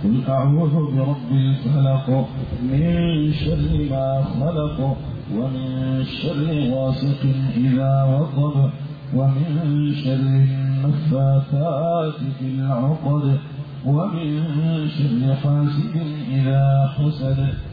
قل أعوذ برب الفلق من شر ما خلق ومن شر غاسق إذا وقب ومن شر النفاثات في العقد ومن شر حاسد إذا حسد